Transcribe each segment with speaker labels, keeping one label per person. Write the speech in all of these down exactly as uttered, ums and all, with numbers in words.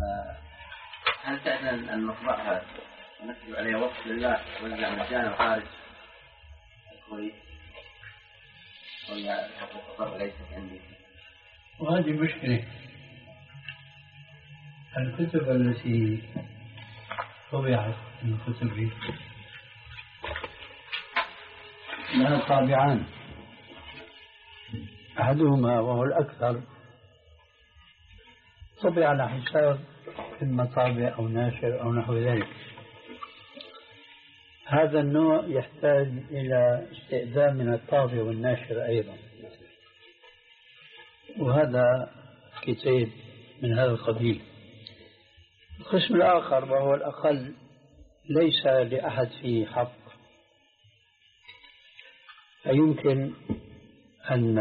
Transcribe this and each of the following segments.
Speaker 1: هل تعلم أن نطبعها ونكتب عليها وصف لله وزع مجانا خارج الكويت ولا حقوق فرع ليست عندي؟
Speaker 2: وهذه مشكلة. الكتب التي طبعت من كتبي لها طابعان، أحدهما وهو الأكثر طبع على حساب المطابع أو ناشر أو نحو ذلك. هذا النوع يحتاج إلى استئذان من الطابع والناشر أيضا، وهذا كتاب من هذا القبيل. القسم الآخر وهو الأقل ليس لأحد فيه حق، فيمكن أن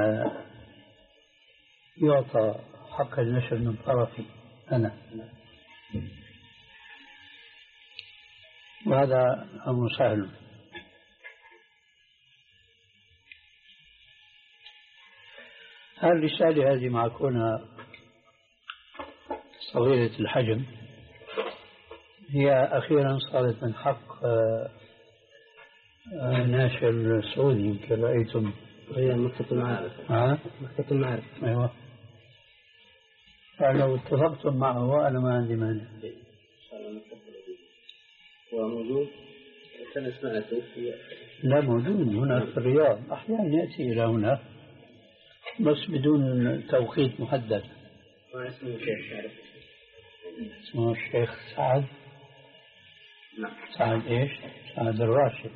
Speaker 2: يعطى حق النشر من طرفي أنا، وهذا أمر سهل. الرسالة هذه مع كونها صغيرة الحجم هي أخيرا صارت من حق ناشر سعودي، يمكن رأيتم
Speaker 1: هي مكتبة المعارف.
Speaker 2: ها؟
Speaker 1: مكتبة المعارف.
Speaker 2: أيوة. فلو اتفقتم معه أنا ما عندي مانع.
Speaker 1: هو موجود؟ أنا سمعته.
Speaker 2: لا موجود هنا في الرياض، أحيانا يأتي إلى هنا بس بدون توقيت محدد.
Speaker 1: ما اسمه الشيخ تعرف؟
Speaker 2: اسمه الشيخ سعد.
Speaker 1: نعم.
Speaker 2: سعد إيش؟ سعد الراشد.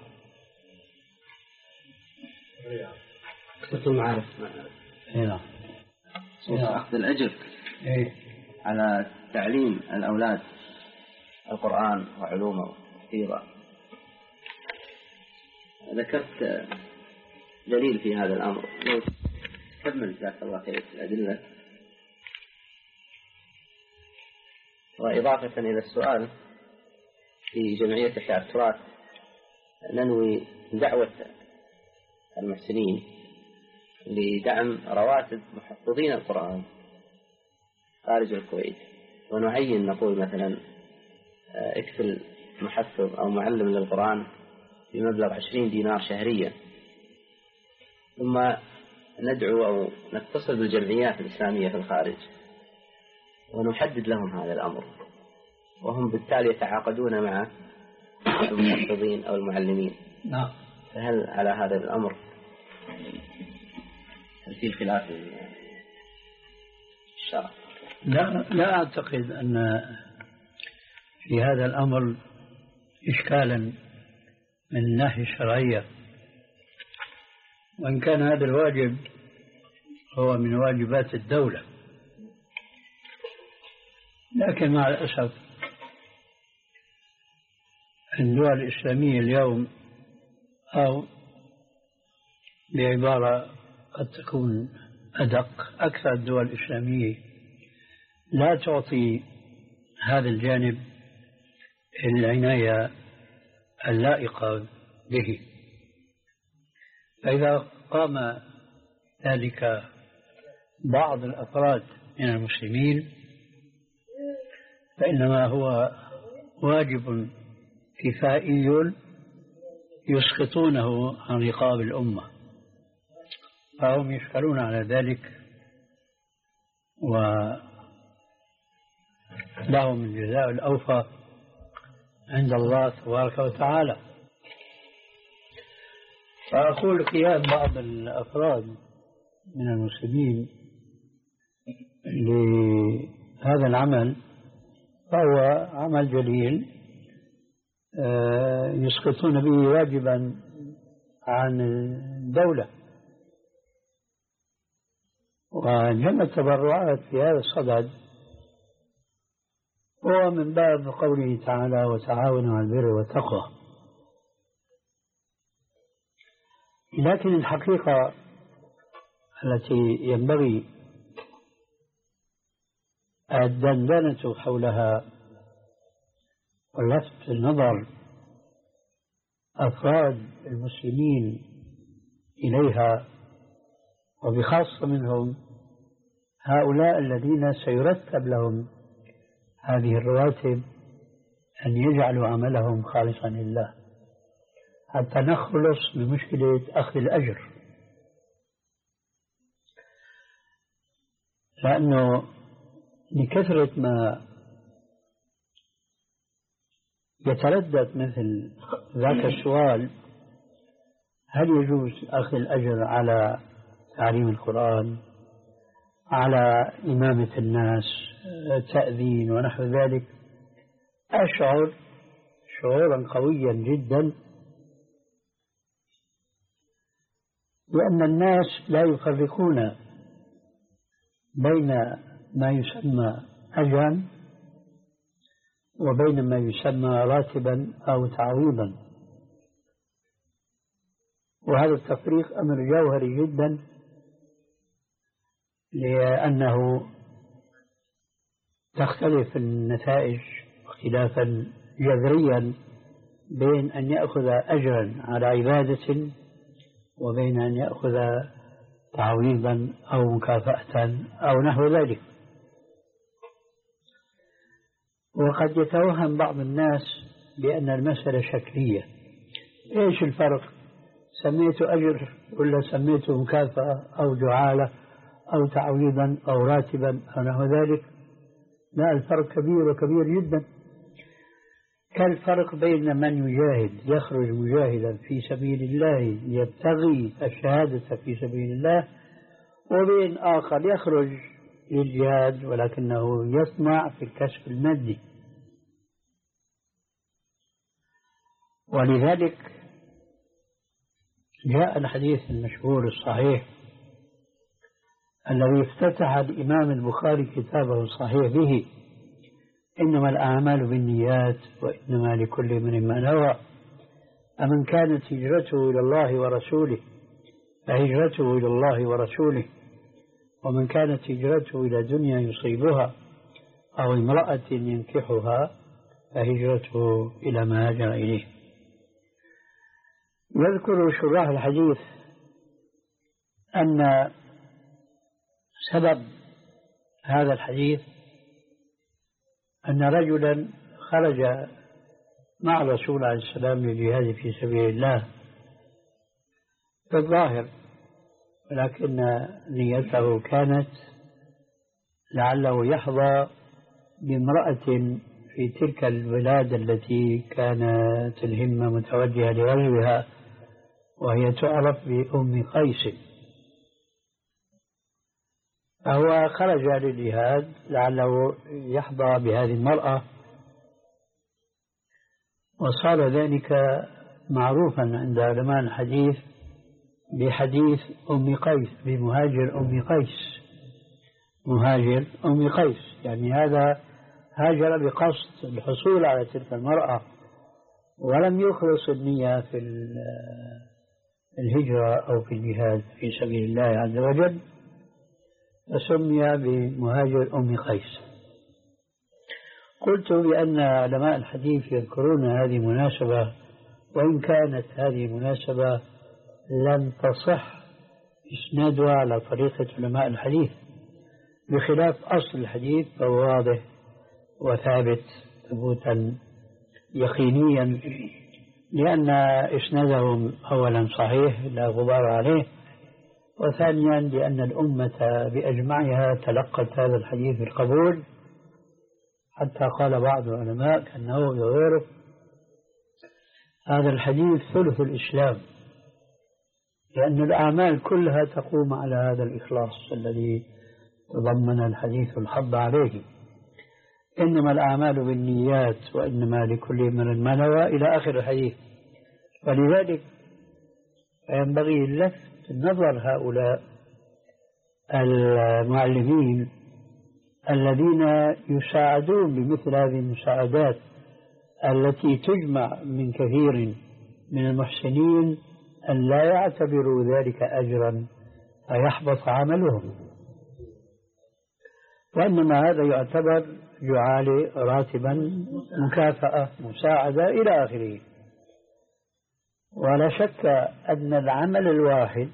Speaker 1: الرياض. مكتبة المعارف.
Speaker 2: هنا.
Speaker 1: أخذ الأجر.
Speaker 2: إيه؟
Speaker 1: على تعليم الأولاد القرآن وعلومه كثيرة. ذكرت دليل في هذا الأمر، لو كمل جزاك الله خير الأدلة. وإضافة إلى السؤال، في جمعية إحياء التراث ننوي دعوة المحسنين لدعم رواتب محفظين القرآن خارج الكويت، ونعين نقول مثلا اكفل محفظ أو معلم للقرآن بمبلغ عشرين دينار شهريا، ثم ندعو أو نتصل بالجمعيات الإسلامية في الخارج ونحدد لهم هذا الأمر، وهم بالتالي يتعاقدون مع المحفظين أو المعلمين.
Speaker 2: نعم.
Speaker 1: فهل على هذا الأمر هل في خلاف الشرع؟
Speaker 2: لا لا أعتقد أن في هذا الأمر إشكالا من الناحية الشرعية، وإن كان هذا الواجب هو من واجبات الدولة، لكن مع الأسف الدول الإسلامية اليوم، أو بعبارة قد تكون أدق، أكثر الدول الإسلامية لا تعطي هذا الجانب العناية اللائقة به. فإذا قام ذلك بعض الأفراد من المسلمين فإنما هو واجب كفائي يسقطونه عن رقاب الأمة، فهم يشكرون على ذلك ولهم الجزاء الأوفى عند الله تبارك وتعالى. فأقول قيام بعض الأفراد من المسلمين لهذا العمل فهو عمل جليل يسقطون به واجبا عن الدولة، وجمع التبرعات في هذا الصدد هو من باب قوله تعالى وتعاونوا على البر والتقوى. لكن الحقيقة التي ينبغي الدندنة حولها ولفت النظر أفراد المسلمين إليها، وبخاصة منهم هؤلاء الذين سيرتب لهم هذه الرواتب أن يجعلوا عملهم خالصا لله حتى نخلص من مشكلة أخذ الأجر، لأنه لكثرة ما يتردد مثل ذاك السؤال: هل يجوز أخذ الأجر على تعليم القرآن، على إمامة الناس، تأذين ونحو ذلك؟ أشعر شعورا قويا جدا لأن الناس لا يفرقون بين ما يسمى أجرا وبين ما يسمى راتبا أو تعويضا، وهذا التفريق أمر جوهري جدا، لأنه تختلف النتائج اختلافا جذريا بين أن يأخذ أجرا على عبادة وبين أن يأخذ تعويضا أو مكافأة أو نحو ذلك. وقد يتوهم بعض الناس بأن المسألة شكلية. إيش الفرق؟ سميته أجر ولا سميته مكافأة أو جعالة أو تعويضا أو راتبا أو نحو ذلك؟ لا، الفرق كبير وكبير جدا. كالفرق بين من يجاهد يخرج مجاهدا في سبيل الله يبتغي الشهادة في سبيل الله، وبين آخر يخرج للجهاد ولكنه يطمع في الكسب المادي. ولذلك جاء الحديث المشهور الصحيح الذي افتتح الإمام البخاري كتابه الصحيح به: إنما الأعمال بالنيات وإنما لكل امرئ ما نوى، فمن كانت هجرته إلى الله ورسوله فهجرته إلى الله ورسوله، ومن كانت هجرته إلى دنيا يصيبها أو امرأة ينكحها فهجرته إلى ما هاجر إليه. يذكر شراح الحديث أن سبب هذا الحديث أن رجلا خرج مع الرسول عليه السلام للجهاد في سبيل الله في الظاهر، ولكن نيته كانت لعله يحظى بامرأة في تلك البلاد التي كانت الهمة متوجهة لغزوها، وهي تعرف بأم قيس. فهو خرج للجهاد لعله يحظى بهذه المرأة، وصار ذلك معروفا عند علماء الحديث بحديث أم قيس، بمهاجر أم قيس. مهاجر أم قيس يعني هذا هاجر بقصد الحصول على تلك المرأة ولم يخلص النية في الهجرة أو في الجهاد في سبيل الله عز وجل، فسمي بمهاجر أم قيس. قلت بأن علماء الحديث يذكرون هذه المناسبة، وإن كانت هذه المناسبة لم تصح إسنادها على طريقة علماء الحديث، بخلاف أصل الحديث فهو واضح وثابت ثبوتا يقينيا، لأن إسنادهم أولا صحيح لا غبار عليه، وثانيا لأن الأمة بأجمعها تلقت هذا الحديث بالقبول، حتى قال بعض العلماء كالنووي وغيره: هذا الحديث ثلث الإسلام، لأن الأعمال كلها تقوم على هذا الإخلاص الذي تضمن الحديث الحض عليه: إنما الأعمال بالنيات وإنما لكل امرئ ما نوى، إلى آخر الحديث. ولذلك ينبغي لفت نظر هؤلاء المعلمين الذين يساعدون بمثل هذه المساعدات التي تجمع من كثير من المحسنين أن لا يعتبروا ذلك أجرا فيحبط عملهم، وإنما هذا يعتبر جعالة، راتبا، مكافأة، مساعدة إلى آخره. ولا شك أن العمل الواحد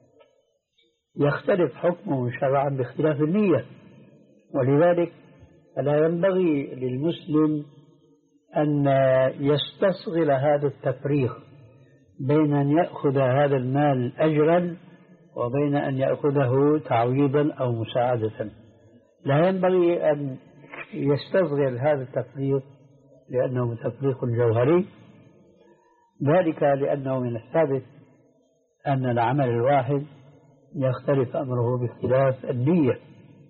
Speaker 2: يختلف حكمه شرعا باختلاف النية، ولذلك فلا ينبغي للمسلم أن يستصغر هذا التفريق بين أن يأخذ هذا المال أجرا وبين أن يأخذه تعويضا أو مساعدة. لا ينبغي أن يستصغر هذا التفريق لأنه تفريق جوهري، ذلك لأنه من الثابت أن العمل الواحد يختلف أمره باختلاف النية.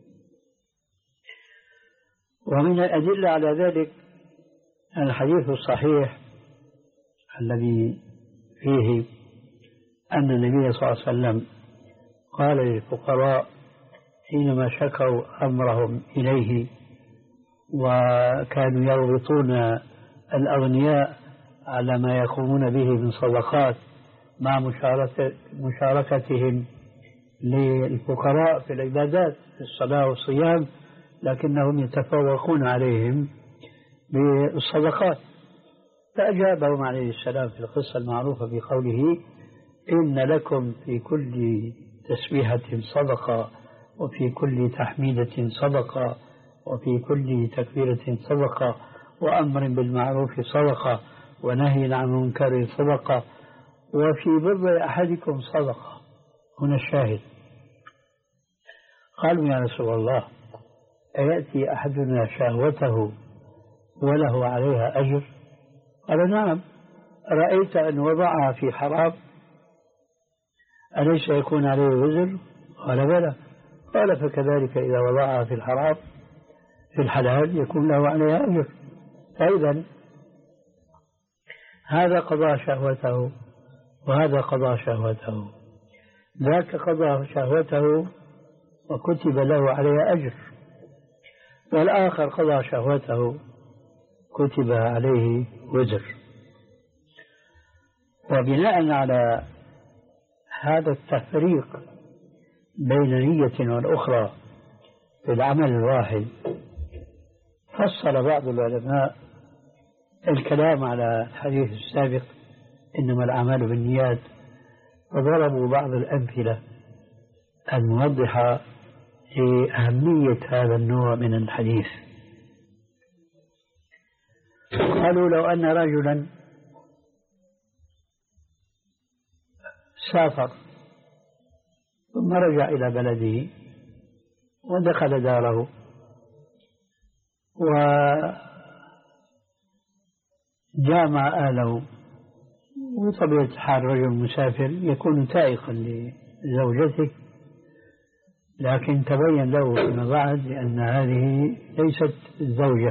Speaker 2: ومن الأدلة على ذلك الحديث الصحيح الذي فيه أن النبي صلى الله عليه وسلم قال للفقراء حينما شكوا أمرهم إليه وكانوا يربطون الأغنياء على ما يقومون به من صدقات مع مشاركتهم للفقراء في العبادات في الصلاة والصيام، لكنهم يتفوقون عليهم بالصدقات. فأجابهم عليه السلام في القصة المعروفة بقوله إن لكم في كل تسبيحة صدقة وفي كل تحميدة صدقة وفي كل تكبيرة صدقة وأمر بالمعروف صدقة ونهي عن منكر صدقة وفي بر أحدكم صدقة. هنا الشاهد. قالوا يا رسول الله أيأتي أحدنا شهوته وله عليها أجر؟ قال نعم. رأيت أن وضعها في حرام أليس يكون عليه وزر؟ قال بلى. قال فكذلك إذا وضعها في الحرام في الحلال يكون له عليها أجر. فإذا هذا قضى شهوته وهذا قضى شهوته، ذاك قضى شهوته وكتب له عليها أجر، والآخر قضى شهوته كتب عليه وزر. وبناء على هذا التفريق بين نية والأخرى في العمل الواحد فصل بعض العلماء الكلام على الحديث السابق إنما الأعمال بالنيات، وضربوا بعض الأمثلة الموضحة لأهمية هذا النوع من الحديث. قالوا لو أن رجلا سافر ثم رجع إلى بلده ودخل داره وجامع أهله، وطبيعة الحال رجل مسافر يكون تائقا لزوجته، لكن تبين له فيما بعد أن هذه ليست الزوجة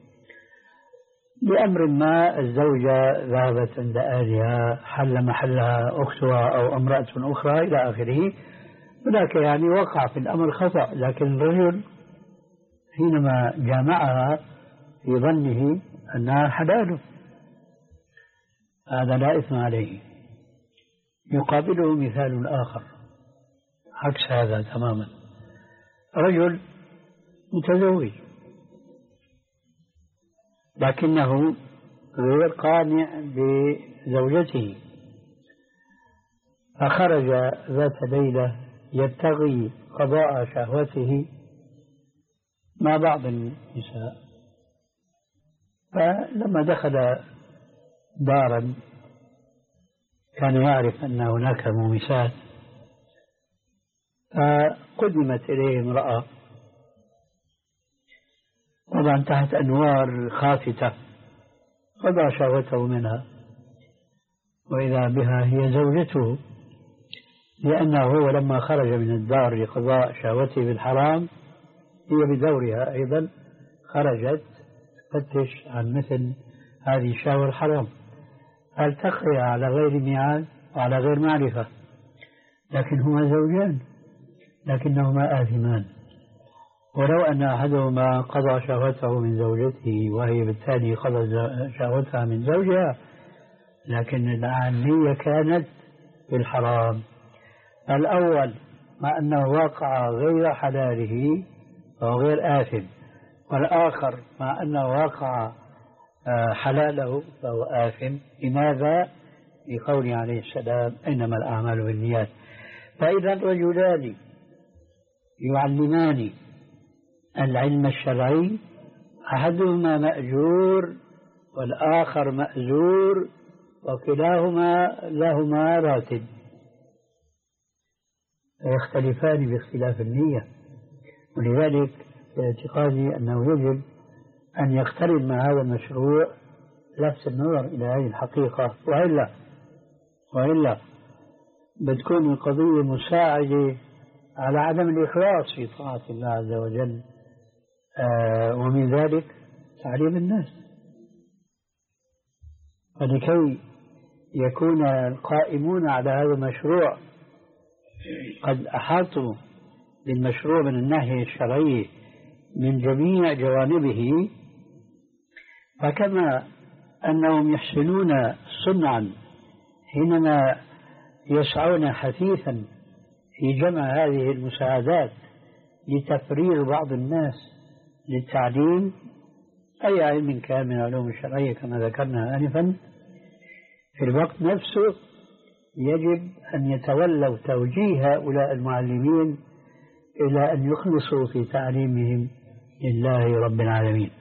Speaker 2: لأمر ما، الزوجة ذهبت عند أهلها حل محلها أختها أو امرأة أخرى إلى آخره، هناك يعني وقع في الأمر خطأ، لكن الرجل حينما جامعها في ظنه أنها حلاله هذا لا إثم عليه. يقابله مثال آخر عكس هذا تماما، رجل متزوج لكنه غير قانع بزوجته، فخرج ذات ليلة يبتغي قضاء شهوته مع بعض النساء، فلما دخل دارا كان يعرف أن هناك مومسات، فقدمت إليه امرأة طبعا تحت أنوار خافتة، قضى شهوته منها وإذا بها هي زوجته، لأنه هو لما خرج من الدار لقضاء شهوته بالحرام هي بدورها أيضا خرجت تفتش عن مثل هذه الشهوة الحرام، فالتقي على غير ميعاد وعلى غير معرفة، لكن هما زوجان لكنهما آثمان. ولو أن أحدهما قضى شهوته من زوجته وهي بالتالي قضى شهوتها من زوجها، لكن النية كانت في الحرام. الأول مع أنه واقع غير حلاله فهو غير آثم، والآخر مع أنه واقع حلاله فهو آثم. لماذا؟ لقوله عليه السلام إنما الأعمال بالنيات. فإذا رجلان يعلمان العلم الشرعي أحدهما مأجور والآخر مأزور وكلاهما لهما راتب، يختلفان باختلاف النية. ولذلك اعتقادي أنه يجب أن يقترن مع هذا المشروع لفت النظر إلى هذه الحقيقة، وإلا وإلا بتكون القضية مساعدة على عدم الإخلاص في طاعة الله عز وجل، آه ومن ذلك تعليم الناس. ولكي يكون القائمون على هذا المشروع قد أحاطوا بالمشروع من الناحية الشرعية من جميع جوانبه، فكما أنهم يحسنون صنعا حينما يسعون حثيثا في جمع هذه المساعدات لتفريغ بعض الناس للتعليم أي علم كان من علوم الشرعية كما ذكرنا آنفا، في الوقت نفسه يجب أن يتولوا توجيه هؤلاء المعلمين إلى أن يخلصوا في تعليمهم لله رب العالمين.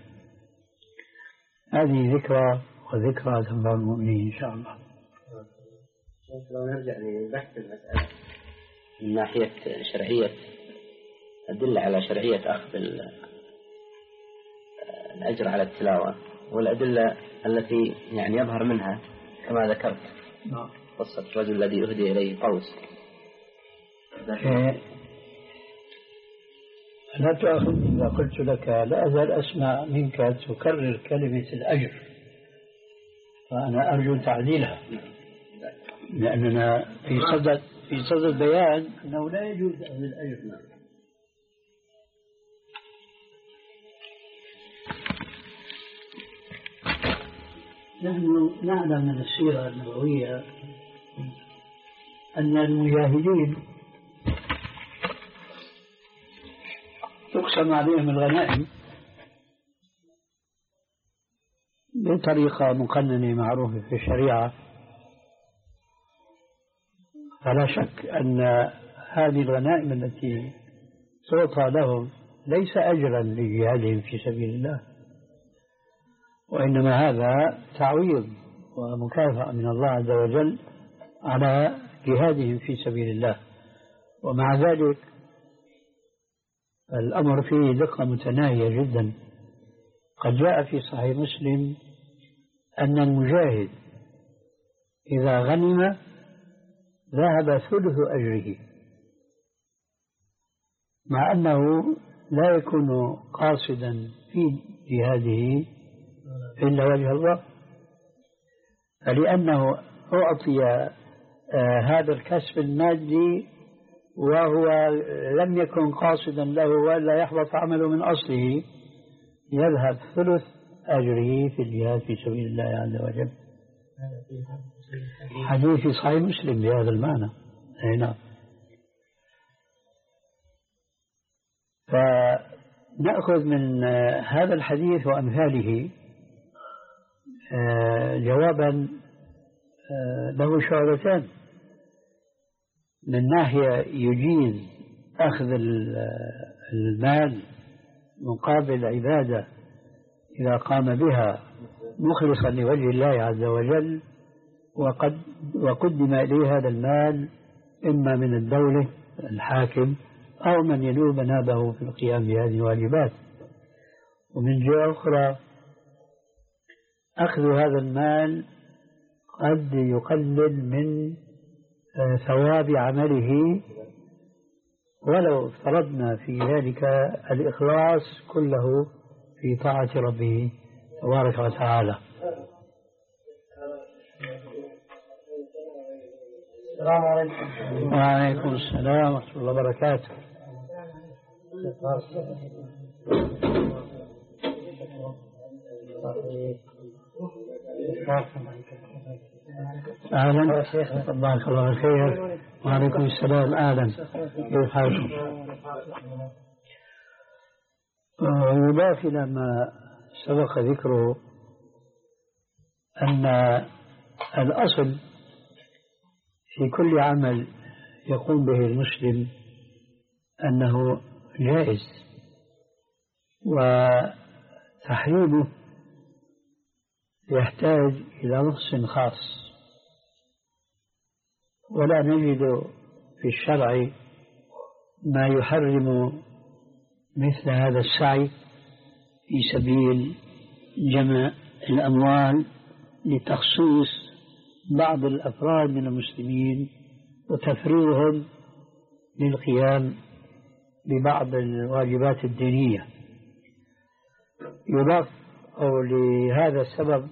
Speaker 2: هذه ذكرى وذكرى تنفع المؤمنين إن شاء الله.
Speaker 1: لو نرجع لبحث المسألة من ناحية شرعية أدلة على شرعية أخذ الأجر على التلاوة والأدلة التي يعني يظهر منها كما ذكرت قصة الرجل الذي أهدي إليه قوس.
Speaker 2: لا تأخذني إذا قلت لك لا أزال أسمع منك تكرر كلمة الأجر، فأنا أرجو تعديلها، لأننا في صدد في صدد بيان أنه لا يجوز أخذ الأجر. نحن نعلم من السيرة النبوية أن المجاهدين تقسم عليهم الغنائم بطريقة مقننة معروفة في الشريعة، فلا شك أن هذه الغنائم التي تعطى لهم ليس أجرا لجهادهم في سبيل الله، وإنما هذا تعويض ومكافأة من الله عز وجل على جهادهم في سبيل الله. ومع ذلك الأمر فيه دقة متناهية جدا. قد جاء في صحيح مسلم أن المجاهد إذا غنم ذهب ثلث أجره، مع أنه لا يكون قاصدا في جهاده إلا وجه الله، فلأنه أعطي آه هذا الكسب المادي وهو لم يكن قاصدا له ولا يحبط عمله من أصله، يذهب ثلث أجره في الجهاد في سبيل الله عز وجل. حديث صحيح مسلم بهذا المعنى. نعم. فنأخذ من هذا الحديث وأمثاله جوابا له شعبتان. من ناحية يجيز أخذ المال مقابل عبادة إذا قام بها مخلصا لوجه الله عز وجل، وقد وقدم إليه هذا المال إما من الدولة الحاكم أو من ينوب نابه في القيام بهذه الواجبات. ومن جهة أخرى أخذ هذا المال قد يقلل من ثواب عمله، ولو افترضنا في ذلك الإخلاص كله في طاعة ربه تبارك وتعالى. السلام عليكم. وعليكم السلام ورحمة الله وبركاته. أهلا، بارك الله بالخير. وعليكم السلام. أهلا، كيف حالكم؟ يضاف إلى ما سبق ذكره أن الأصل في كل عمل يقوم به المسلم أنه جائز، تحريمه يحتاج إلى نص خاص، ولا نجد في الشرع ما يحرم مثل هذا السعي في سبيل جمع الأموال لتخصيص بعض الأفراد من المسلمين وتفريغهم للقيام ببعض الواجبات الدينية. يضاف أو لهذا السبب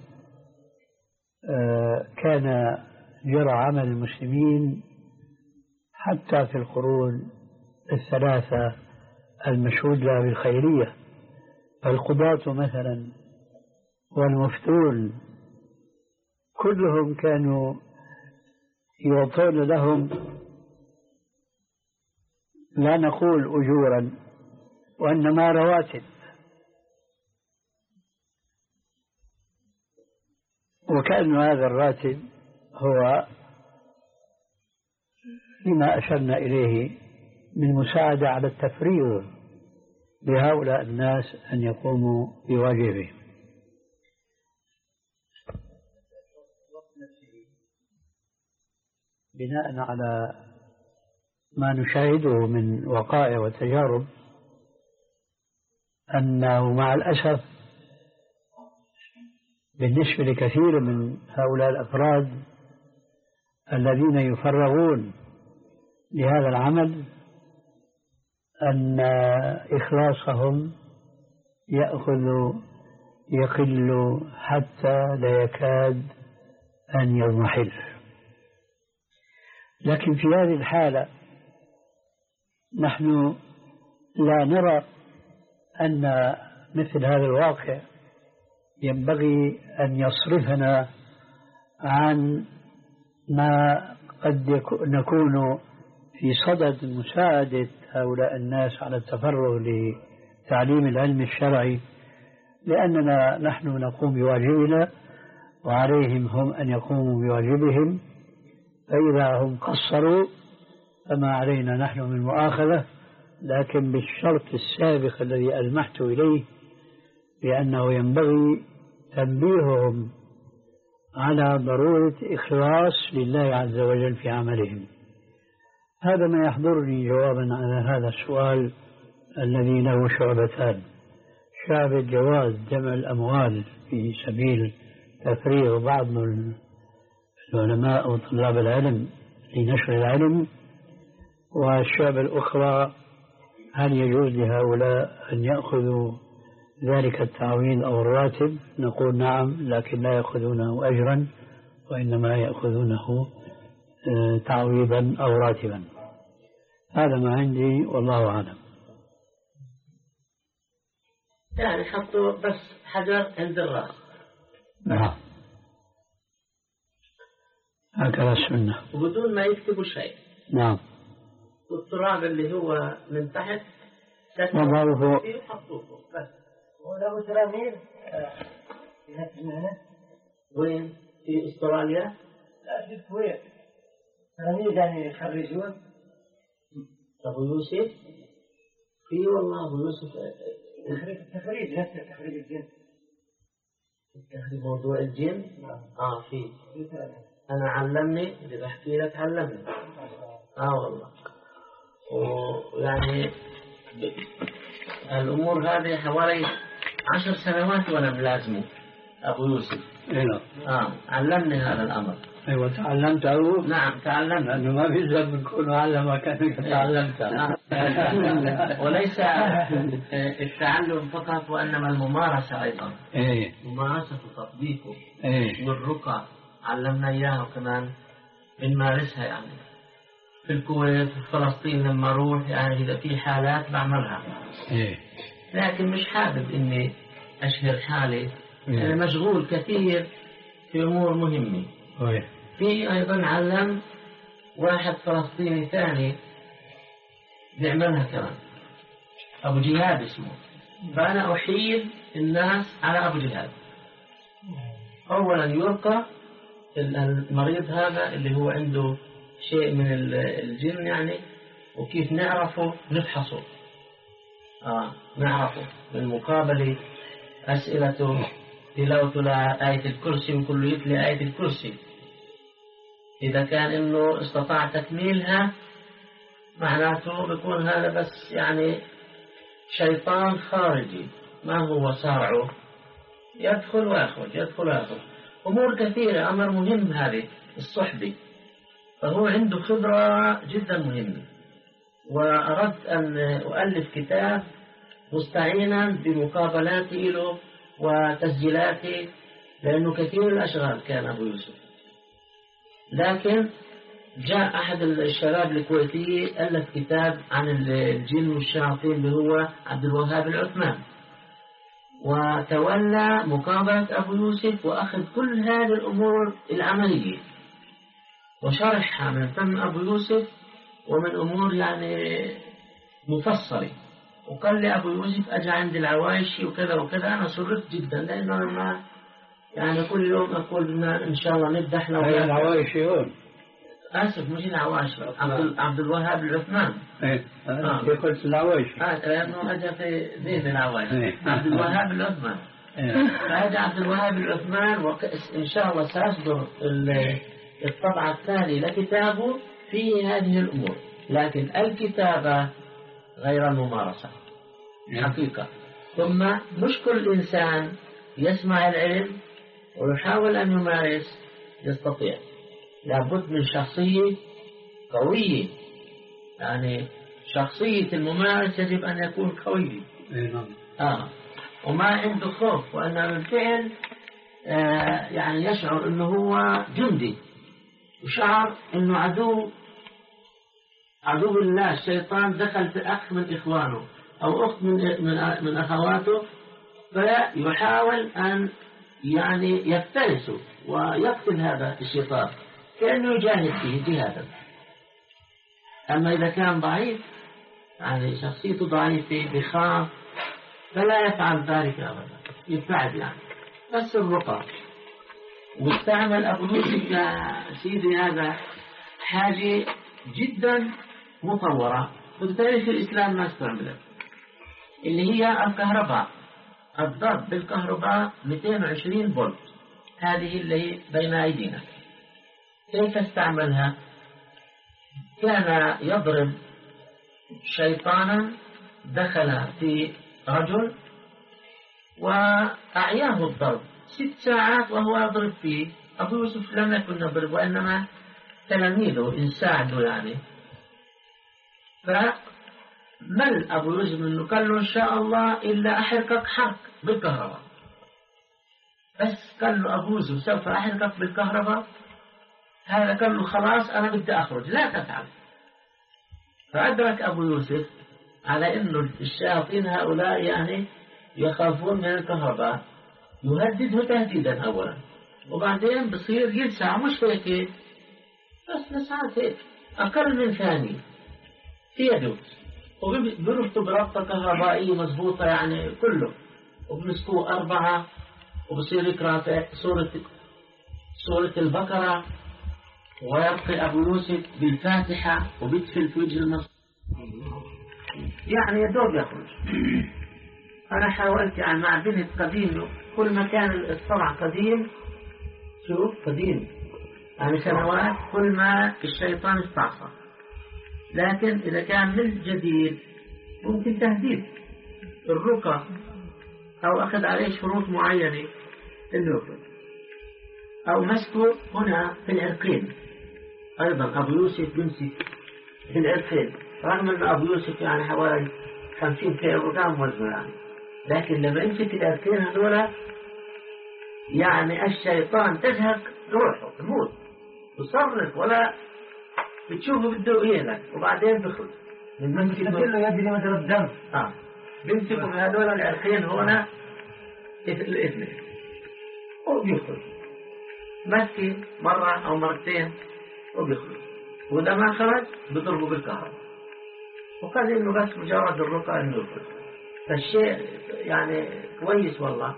Speaker 2: كان جرى عمل المسلمين حتى في القرون الثلاثة المشهود لها بالخيرية، القضاة مثلا والمفتون كلهم كانوا يعطون لهم لا نقول أجورا وإنما رواتب، وكأن هذا الراتب هو لما أشرنا إليه من مساعدة على التفريغ لهؤلاء الناس أن يقوموا بواجبهم. بناء على ما نشاهده من وقائع وتجارب أنه مع الأسف بالنسبة لكثير من هؤلاء الأفراد الذين يفرغون لهذا العمل أن إخلاصهم يأخذ يقل حتى لا يكاد أن يضمحل. لكن في هذه الحالة نحن لا نرى أن مثل هذا الواقع ينبغي أن يصرفنا عن ما قد نكون في صدد مساعدة هؤلاء الناس على التفرغ لتعليم العلم الشرعي، لأننا نحن نقوم بواجبنا وعليهم هم أن يقوموا بواجبهم، فإذا هم قصروا فما علينا نحن من مؤاخذة، لكن بالشرط السابق الذي ألمحت إليه بأنه ينبغي تنبيههم على ضرورة إخلاص لله عز وجل في عملهم. هذا ما يحضرني جوابا على هذا السؤال الذي له شعبتان: شعب جواز جمع الأموال في سبيل تفريغ بعض العلماء وطلاب العلم لنشر العلم، والشعب الأخرى هل يجوز لهؤلاء أن يأخذوا ذلك التعويض أو الراتب؟ نقول نعم، لكن لا يأخذونه أجرا وإنما يأخذونه تعويضا أو راتبا. هذا ما عندي والله أعلم.
Speaker 1: يعني حطوا بس حجر عند الرأس.
Speaker 2: نعم، هكذا السنة
Speaker 1: وبدون ما يكتبوا شيء.
Speaker 2: نعم.
Speaker 1: والتراب اللي هو من تحت
Speaker 2: وضعوه
Speaker 1: فيه وحطوه بس.
Speaker 3: وله تلاميذ
Speaker 1: وين؟ في استراليا؟
Speaker 3: لا، في الكويت تلاميذ يعني يخرجون.
Speaker 1: أبو يوسف؟ في والله أبو يوسف
Speaker 3: تخريج نفس تخريج الجن.
Speaker 1: تخريج موضوع الجن؟ آه في. أنا علمني اللي بحكي لك علمني. آه والله. ويعني الأمور هذه حوالي عشر سنوات وأنا بلازمه أبو يوسف.
Speaker 2: إيه.
Speaker 1: آه علمني هذا الأمر.
Speaker 2: أيوة تعلمته.
Speaker 1: نعم تعلمت،
Speaker 2: لأنه ما في ذنب نكون علمك أنك تعلمته.
Speaker 1: وليس التعلم فقط وإنما الممارسة أيضا.
Speaker 2: إيه.
Speaker 1: ممارسة تطبيقه.
Speaker 2: إيه.
Speaker 1: والرقى علمنا إياها كمان بنمارسها، يعني في الكويت في فلسطين لما أروح يعني إذا في حالات بعملها.
Speaker 2: إيه.
Speaker 1: لكن مش حابب إني أشهر حالي.
Speaker 2: إيه.
Speaker 1: أنا مشغول كثير في أمور مهمة.
Speaker 2: إيه.
Speaker 1: في أيضا علم واحد فلسطيني ثاني بيعملها كمان، أبو جهاد اسمه. فأنا أحيل الناس على أبو جهاد. أولا يلقى المريض هذا اللي هو عنده شيء من الجن يعني، وكيف نعرفه نفحصه. آه نعرفه بالمقابلة
Speaker 4: أسئلة تلاوة آية الكرسي وكل يتلي آية الكرسي. إذا كان إنه استطاع تكميلها معناته بيكون هذا بس يعني شيطان خارجي، ما هو صارعه، يدخل ويخرج يدخل ويخرج. أمور كثيرة، أمر مهم هذه الصحبة، فهو عنده خبرة جدا مهمة. وأردت أن أؤلف كتاب مستعينا بمقابلاتي له وتسجيلاتي، لأنه كثير الأشغال كان أبو يوسف. لكن جاء أحد الشباب الكويتي ألف كتاب عن الجن والشياطين اللي هو عبد الوهاب العثمان، وتولى مقابلة أبو يوسف وأخذ كل هذه الأمور العملية وشرحها من فم أبو يوسف ومن أمور يعني مفصلة. وقال لي أبو يوسف أجا عند العوايشي وكذا وكذا. أنا سررت جدا، لأنه ما يعني كل يوم أقول إن شاء الله نبدأ إحنا
Speaker 2: ويا العوايشي هون.
Speaker 4: آسف مش العوايشي، عبد عبد الوهاب العثمان.
Speaker 2: إيه آه. قلت العوايشي.
Speaker 4: آه لأنه أجا في ذهن العوايشي. عبد الوهاب العثمان. فهذا عبد الوهاب العثمان، وإن شاء الله سأصدر الطبعة الثانية لكتابه في هذه الأمور. لكن الكتابة غير الممارسة حقيقة. ثم مش كل إنسان يسمع العلم ويحاول أن يمارس يستطيع. لابد من شخصية قوية، يعني شخصية الممارس يجب أن يكون قوي. آه. وما عنده خوف، وأن بالفعل آه يعني يشعر أنه هو جندي، وشعر أنه عدو عدو الله الشيطان دخل في أخ من إخوانه أو أخت من من من أخواته، فيحاول أن يعني يفترسه ويقتل هذا الشيطان كأنه يجاهد فيه جهادا. أما إذا كان ضعيف، يعني شخصيته ضعيفة بخاف، فلا يفعل ذلك أبدا، يبتعد يعني. بس الرقى واستعمل أبو يوسف يا سيدي هذا حاجة جدا مطورة في تاريخ الإسلام ما استعملت، اللي هي الكهرباء، الضرب بالكهرباء مئتين وعشرين فولت، هذه اللي بين أيدينا. كيف استعملها؟ كان يضرب شيطانا دخل في رجل وأعياه الضرب ست ساعات وهو يضرب فيه. أبو يوسف لم يكن يضرب، وإنما تلاميذه يساعدوا يعني. فمل أبو يوسف أنه قال له إن شاء الله إلا أحرقك حرق بالكهرباء. بس قال له أبو يوسف سوف أحرقك بالكهرباء. هذا قال له خلاص أنا بدي أخرج، لا تفعل. فأدرك أبو يوسف على أنه الشياطين هؤلاء يعني يخافون من الكهرباء، يهدده تهديدا أولا، وبعدين بصير يلسع مش هيك بس لسعات هيك أقل من ثانية في يده، وبيربطوا بربطة كهربائية مضبوطة يعني كله، وبنسكوه أربعة، وبصير يقرأ سورة سورة البقرة، ويرقي أبو يوسف بالفاتحة وبيدخل في وجه المصر يعني يدوب يخرج. أنا حاولت يعني مع بنت قديم، كل ما كان الصرع قديم، شوف قديم يعني سنوات، كل ما الشيطان استعصى. لكن إذا كان من جديد ممكن تهديد الرقى أو أخذ عليه شروط معينة إنه أو مسكه هنا في العرقين. أيضا أبو يوسف بيمسك في العرقين، رغم أن أبو يوسف يعني حوالي خمسين كيلو جرام وزنه يعني، لكن لما يمسك العرقين هذولا يعني الشيطان تزهق روحه تموت وصرف ولا بتشوفه بده يهلك، وبعدين بخرج من مسك له يجري مجرى الدم. آه بيمسكوا في هذول العرقين هنا الاثنين وبيخرج، مسكي مرة أو مرتين وبيخرج، وإذا ما خرج بيضربوا بالكهرباء. وقال إنه بس مجرد الرقى إنه يخرج، فالشيء يعني كويس والله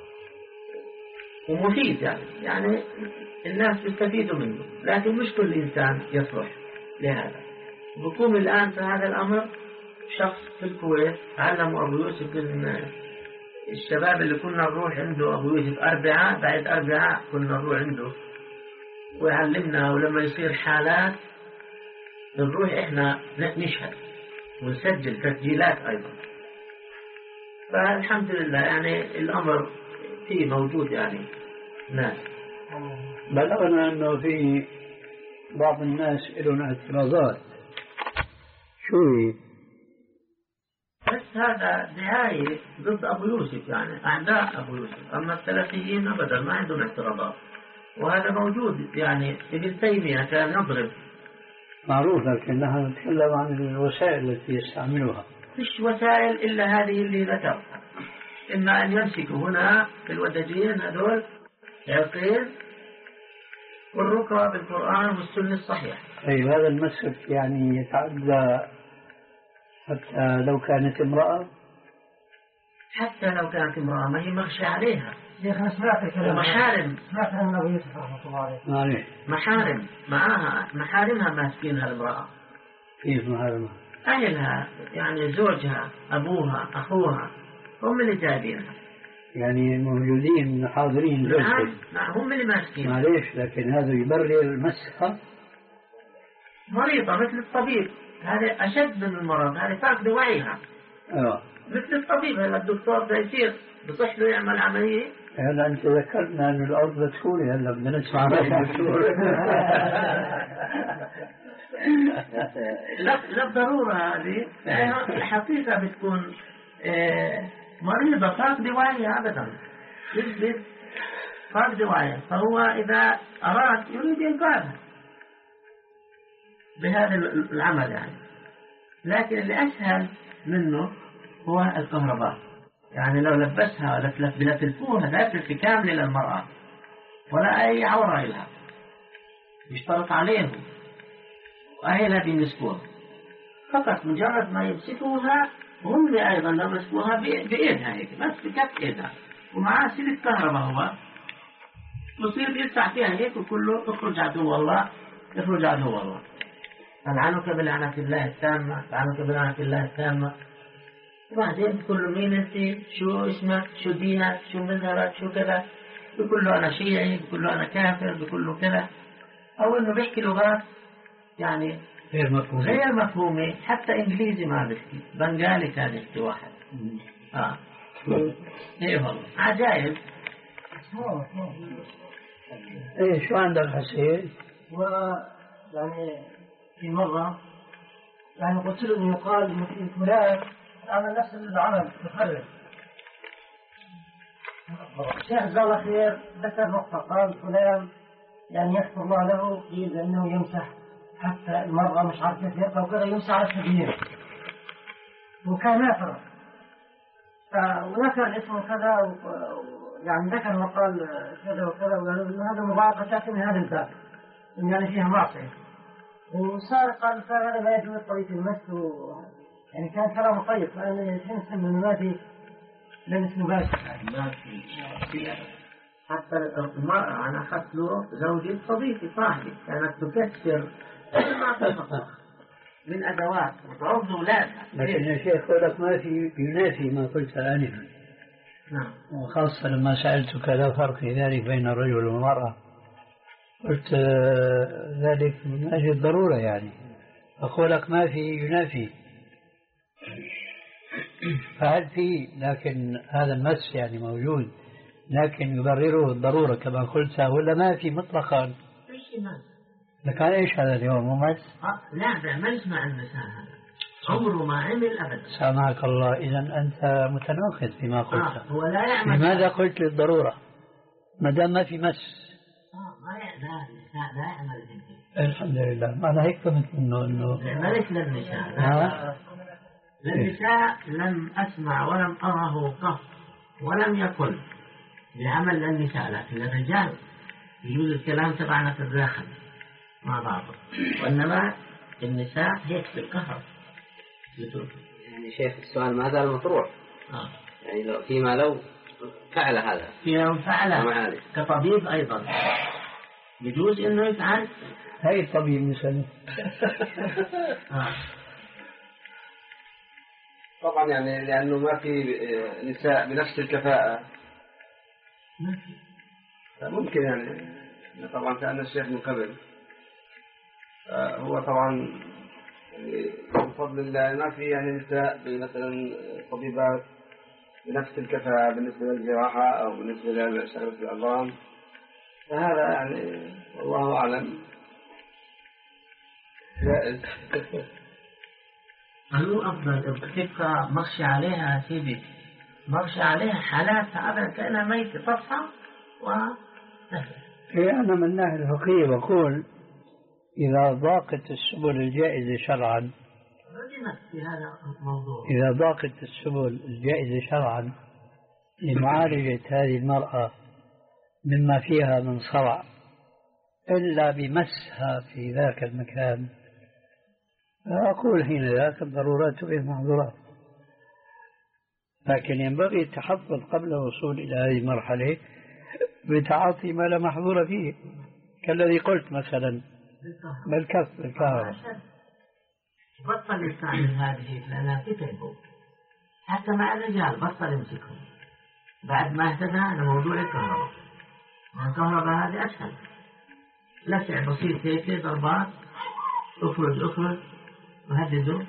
Speaker 4: ومفيد يعني يعني الناس بيستفيدوا منه، لكن مش كل إنسان يصلح لهذا. بقوم الآن في هذا الأمر شخص في الكويت علم أبو يوسف بن الشباب اللي كنا نروح عنده أبو يوسف أربعة، بعد أربعة كنا نروح عنده ويعلمنا، ولما يصير حالات نروح إحنا نشهد ونسجل تسجيلات أيضا. فالحمد لله يعني الأمر فيه موجود يعني ناس.
Speaker 2: بلغنا أنه في بعض الناس لهم اعتراضات. شو هي؟
Speaker 4: بس هذا دعاية ضد أبو يوسف، يعني أعداء أبو يوسف. أما السلفيين أبدا ما عندهم اعتراضات، وهذا موجود. يعني ابن تيمية كان يضرب
Speaker 2: معروف، لكن نحن نتكلم عن الوسائل التي يستعملوها.
Speaker 4: فيش وسائل إلا هذه اللي ذكرتها، إما أن يمسكوا هنا في الودجين هذول عقين والركوع بالقرآن والسنة الصحيح.
Speaker 2: أي هذا المسك يعني يتعدى حتى لو كانت امرأة؟
Speaker 4: حتى لو كانت امرأة ما هي مغشى عليها.
Speaker 3: شيخ أنا سمعت الكلام،
Speaker 4: ومحارم،
Speaker 3: سمعت عن أبو يوسف رحمة الله عليه.
Speaker 4: محارم معها، محارمها ماسكينها المرأة.
Speaker 2: كيف محارمها؟
Speaker 4: أهلها يعني زوجها، أبوها، أخوها، هم اللي جايبينها.
Speaker 2: يعني موجودين حاضرين
Speaker 4: زوجها. نعم هم اللي ماسكين.
Speaker 2: معليش، لكن هذا يبرر مسخة.
Speaker 4: مريضة مثل الطبيب، هذا أشد من المرض، هذا فاقد وعيها.
Speaker 2: اه
Speaker 4: مثل الطبيب، هذا الدكتور ده يصير بصح له يعمل عملية.
Speaker 2: هلا أنت ذكرتنا أن الأرض بتكون، هلا بدنا نسمع رأي الدكتور.
Speaker 4: لا الضرورة هذه، الحقيقة بتكون مريضة فاقد وعيها أبدا، يثبت فاقد وعيها، فهو إذا أراد يريد إنقاذها بهذا العمل يعني. لكن اللي أسهل منه هو الكهرباء، يعني لو لبسها لتلفوها لا تلفي كاملة للمرأة ولا أي عورة لها، يشترط عليهم وأهلها بيمسكوها فقط. مجرد ما يمسكوها هم أيضا لو مسكوها بإيدها هيك بس بكف إيدها ومعاه سلك كهرباء، هو يصير يدفع فيها هيك وكله تخرج عدو الله، يخرج عدو الله. ألعنك بلعنة الله التامة، ألعنك بلعنة الله التامة. وبعدين بيقول له مين أنت؟ شو اسمك؟ شو دينك؟ شو مذهبك؟ شو كذا؟ بيقول له أنا شيعي، بيقول له أنا كافر، بيقول له كذا. أو إنه بيحكي لغات يعني
Speaker 2: غير مفهومة،
Speaker 4: غير مفهومة. حتى إنجليزي ما بيحكي، بنغالي كان يحكي واحد. آه إيه والله عجائب.
Speaker 2: إيه شو عندك حسين؟
Speaker 3: و يعني في مرة يعني قلت له إنه يقال إن فلان عمل نفس العمل تخرج. الشيخ جزاه الله خير ذكر نقطة، قال فلان يعني يغفر الله له، قيل أنه يمسح حتى المرأة مش عارف كيف يرقى وكذا، يمسح على السبيل وكان نافر. وذكر اسمه كذا يعني ذكر وقال كذا وكذا، وقالوا إنه هذا مضاعفة تأتي من هذا الباب يعني فيها معصية. وصار قال هذا لا يجوز طريق المس، يعني كان كلامه طيب، فأنا يحس إنه ما في لبس مباشر.
Speaker 4: ما في حتى المرأة، أنا أخذت له زوجي صديقي صاحبي كانت تكسر من أدوات وتعوض أولادها.
Speaker 2: لكن يا شيخ قولك ما في ينافي ما قلت آنفا.
Speaker 4: نعم.
Speaker 2: وخاصة لما سألتك لا فرق في ذلك بين الرجل والمرأة، قلت ذلك من أجل الضرورة يعني، فقولك ما في ينافي. فهل في، لكن هذا المس يعني موجود لكن يبرره الضرورة كما قلت، ولا ما في مطلقا؟
Speaker 4: ايش مس؟
Speaker 2: لكن ايش هذا اليوم مو مس؟
Speaker 4: لا ده ما يسمع النساء، هذا عمره ما عمل أبدا.
Speaker 2: سامحك الله، إذا أنت متناقض فيما قلت.
Speaker 4: آه هو لا يعمل.
Speaker 2: لماذا قلت للضرورة ما دام ما في مس؟
Speaker 4: آه ما يعمل النساء، لا يعمل الجنس.
Speaker 2: الحمد لله، أنا هيك فهمت إنه إنه
Speaker 4: ملك للنساء. لا للنساء لم أسمع ولم أره قط ولم يقل بعمل للنساء، لكن الرجال يجوز الكلام تبعنا في الداخل مع بعضه، وإنما النساء هيك بالقهر.
Speaker 1: يعني شيخ السؤال ما زال مطروح.
Speaker 4: آه.
Speaker 1: يعني لو فيما لو فعل هذا،
Speaker 4: فيما فعل كطبيب أيضا يجوز إنه يفعل.
Speaker 2: هاي الطبيب مثلا.
Speaker 4: آه.
Speaker 5: طبعا يعني لأنه ما في نساء بنفس الكفاءة ممكن يعني طبعا سألنا الشيخ من قبل هو طبعا يعني بفضل الله ما في يعني نساء مثلا طبيبات بنفس الكفاءة بالنسبة للجراحة أو بالنسبة لشغلة العظام فهذا يعني والله أعلم جائز.
Speaker 4: هل أفضل تبقى مغشي عليها سيدي مغشي عليها حالات أبدا كأنها ميتة تصحى و
Speaker 2: إيه أنا من الناحية الفقهية بقول إذا ضاقت السبل الجائزة شرعا
Speaker 4: في هذا الموضوع
Speaker 2: إذا ضاقت السبل الجائزة شرعا لمعالجة هذه المرأة مما فيها من صرع إلا بمسها في ذاك المكان أقول حين ذاك الضرورات تبيح المحظورات، لكن ينبغي التحفظ قبل الوصول إلى هذه المرحلة بتعاطي ما لا محظور فيه كالذي قلت مثلا بالكف بالكهرباء.
Speaker 4: بطل يستعمل هذه لأنها تتعبه حتى مع الرجال بطل يمسكهم بعد ما اهتدى لموضوع الكهرباء. الكهرباء هذه أسهل لسع بسيط هيك ضربات اخرج اخرج وهدده.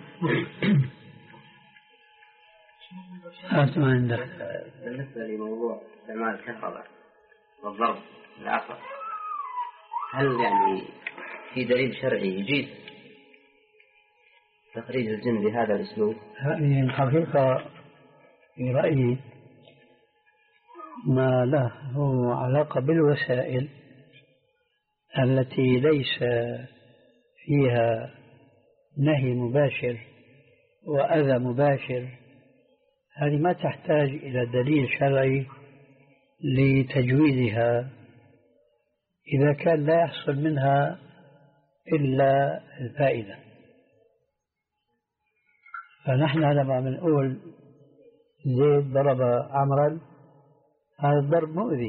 Speaker 2: ما عندك
Speaker 1: بالنسبة لموضوع استعمال الكهرباء والضرب العصا هل يعني في دليل شرعي يجيز تخريج الجن بهذا الأسلوب؟
Speaker 2: هذه الحقيقة في رأيي ما له علاقة بالوسائل التي ليس فيها نهي مباشر وأذى مباشر، هذه ما تحتاج إلى دليل شرعي لتجويزها إذا كان لا يحصل منها إلا الفائدة. فنحن لما بنقول زيد ضرب عمرا هذا الضرب مؤذي،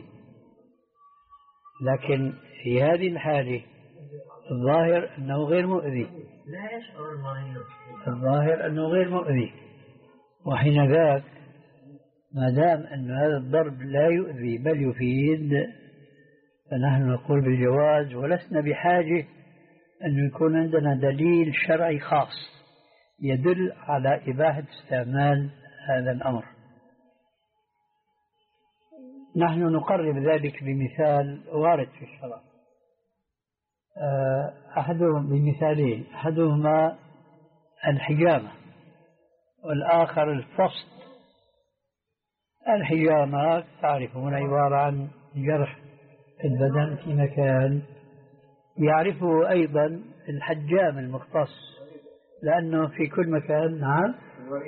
Speaker 2: لكن في هذه الحالة الظاهر أنه غير مؤذي،
Speaker 4: لا يشعر المريض
Speaker 2: الظاهر أنه غير مؤذي، وحين ذاك ما دام أن هذا الضرب لا يؤذي بل يفيد فنحن نقول بالجواز، ولسنا بحاجة أن يكون عندنا دليل شرعي خاص يدل على إباحة استعمال هذا الأمر. نحن نقرب ذلك بمثال وارد في الشرع، أحدهم بمثالين، أحدهما الحجامة والآخر الفصل. الحجامة تعرفون عبارة عن جرح البدن في مكان يعرفه أيضا الحجام المختص لأنه في كل مكان. نعم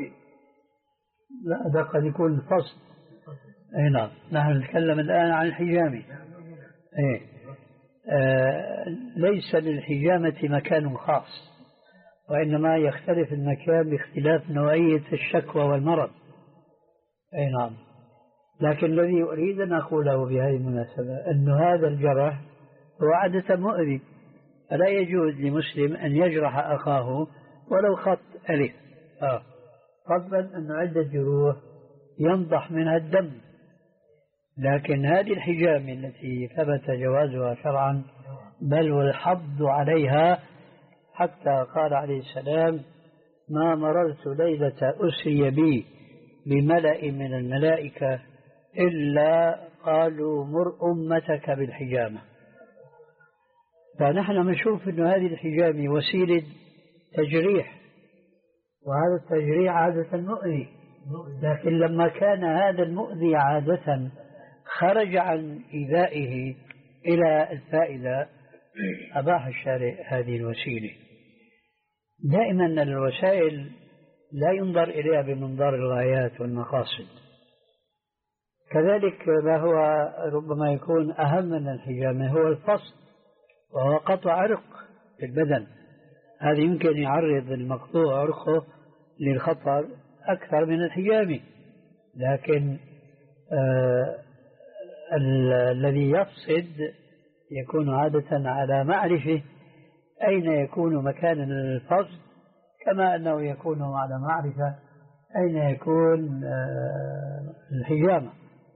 Speaker 2: لا ده قد يكون الفصل. أي نعم نحن نتكلم الآن عن الحجامة. أي آه ليس للحجامة مكان خاص، وإنما يختلف المكان باختلاف نوعية الشكوى والمرض. أي نعم. لكن الذي أريد أن أقوله بهذه المناسبة أن هذا الجرح هو عادة مؤذي، فلا يجوز لمسلم أن يجرح أخاه ولو خط ألف آه. فضلا أن عدة جروح ينضح منها الدم، لكن هذه الحجامة التي ثبت جوازها شرعا بل والحض عليها، حتى قال عليه السلام ما مررت ليلة أسري بي بملأ من الملائكة إلا قالوا مر أمتك بالحجامة. فنحن نشوف أن هذه الحجامة وسيلة تجريح، وهذا التجريح عادة مؤذي، لكن لما كان هذا المؤذي عادة خرج عن إيذائه إلى الفائدة أباح الشارع هذه الوسيلة. دائما الوسائل لا ينظر إليها بمنظار الغايات والمقاصد. كذلك ما هو ربما يكون أهم من الحجامة هو الفصل، وهو قطع عرق في البدن. هذا يمكن يعرض المقطوع عرقه للخطر أكثر من الحجامة، لكن آه الذي يفسد يكون عادة على معرفة أين يكون مكان الفصل، كما أنه يكون على معرفة أين يكون الحجامة؟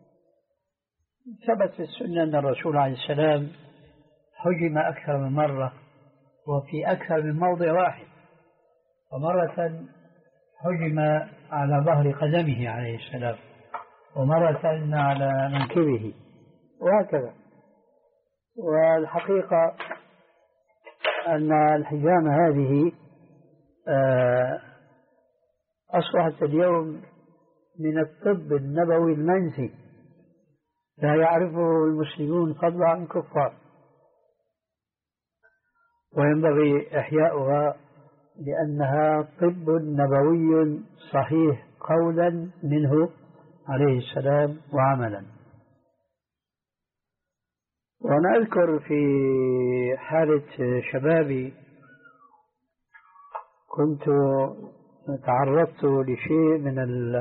Speaker 2: ثبت في السنة أن الرسول عليه السلام حجم أكثر من مرة وفي أكثر من موضع واحد، ومرة حجم على ظهر قدمه عليه السلام، ومرة على منكبه، وهكذا. والحقيقة أن الحجامة هذه أصبحت اليوم من الطب النبوي المنسي، لا يعرفه المسلمون فضلا عن الكفار، وينبغي إحياؤها لأنها طب نبوي صحيح قولا منه عليه السلام وعملا. وأنا أذكر في حالة شبابي كنت تعرضت لشيء من